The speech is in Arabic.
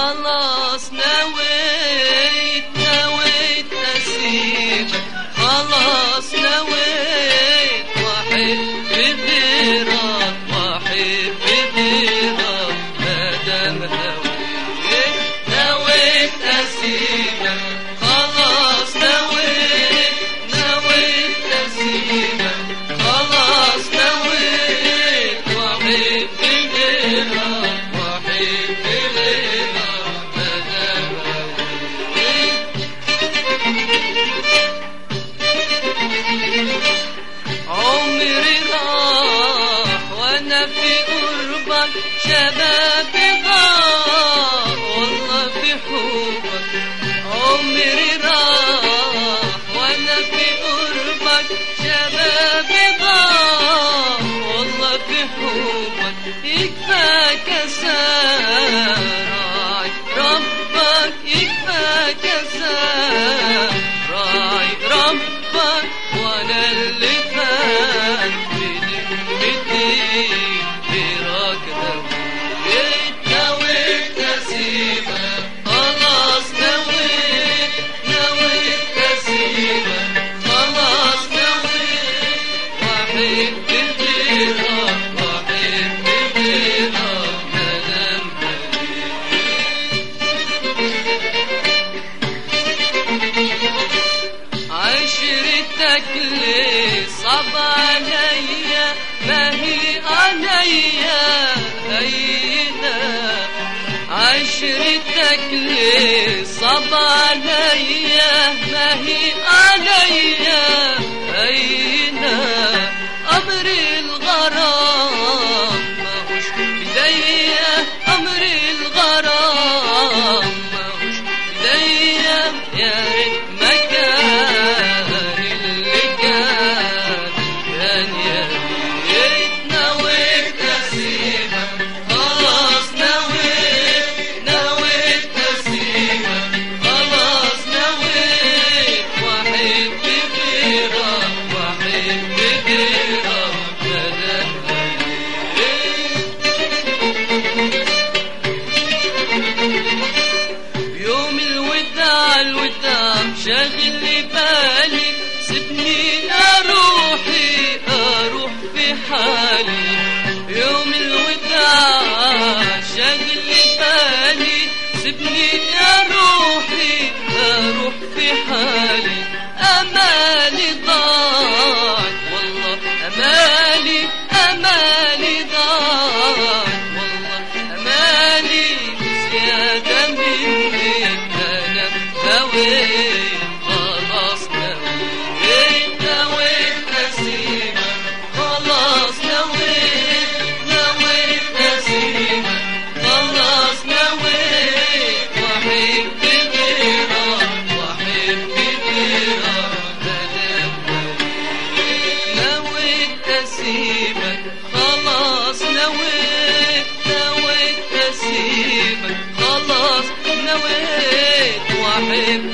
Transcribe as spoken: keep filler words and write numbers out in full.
خلاص نويت نويت أسيبك، خلاص نويت وأحب غيرك وأحب غيرك مادام هويت. نويت أسيبك خلاص نويت نويت أسيبك، خلاص نويت وأحب غيرك وأحب غيرك مادام هويت. عمري راح وأنا في قربك، شبابي ضاع والله في حبك. عمري راح وأنا في قربك، شبابي ضاع والله في حبك. يكفاك راعي ربك، يكفاك راعي ربك، وأنا اللي فات بذمتي غيرك نويت. نويت أسيبك خلاص نويت نويت أسيبك، خلاص نويت وأحب غيرك وأحب غيرك مادام هويت. عشرتك ليه صعب عليا، ما هي عليا هينة. عشرتك ليه صعب عليا، ما هي عليا هينة. أمر الغرام ماهوش بداية، أمر الغرام ماهوش بداية. يا ريت مكان اللي كان كان يا ريت. نويت أسيبك خلاص نويت نويت أسيبك، خلاص نويت وأحب غيرك وأحب غيرك مادام هويت. يوم الوداع الوداع شاغل لي بالي، سيبني أروحي أروح في حالي. يوم الوداع شاغل لي بالي، سيبني أروحي أروح في حالي. أمالي ضاعت والله أمالي أمالي ضاعت والله أمالي زيادة مني. أنا هويت خلاص نويت نويت أسيبك، خلاص نويت نويت أسيبك، خلاص نويت وأحب غيرك وأحب غيرك مادام هويت. نويت أسيبك خلاص نويت نويت أسيبك، خلاص نويت وأحب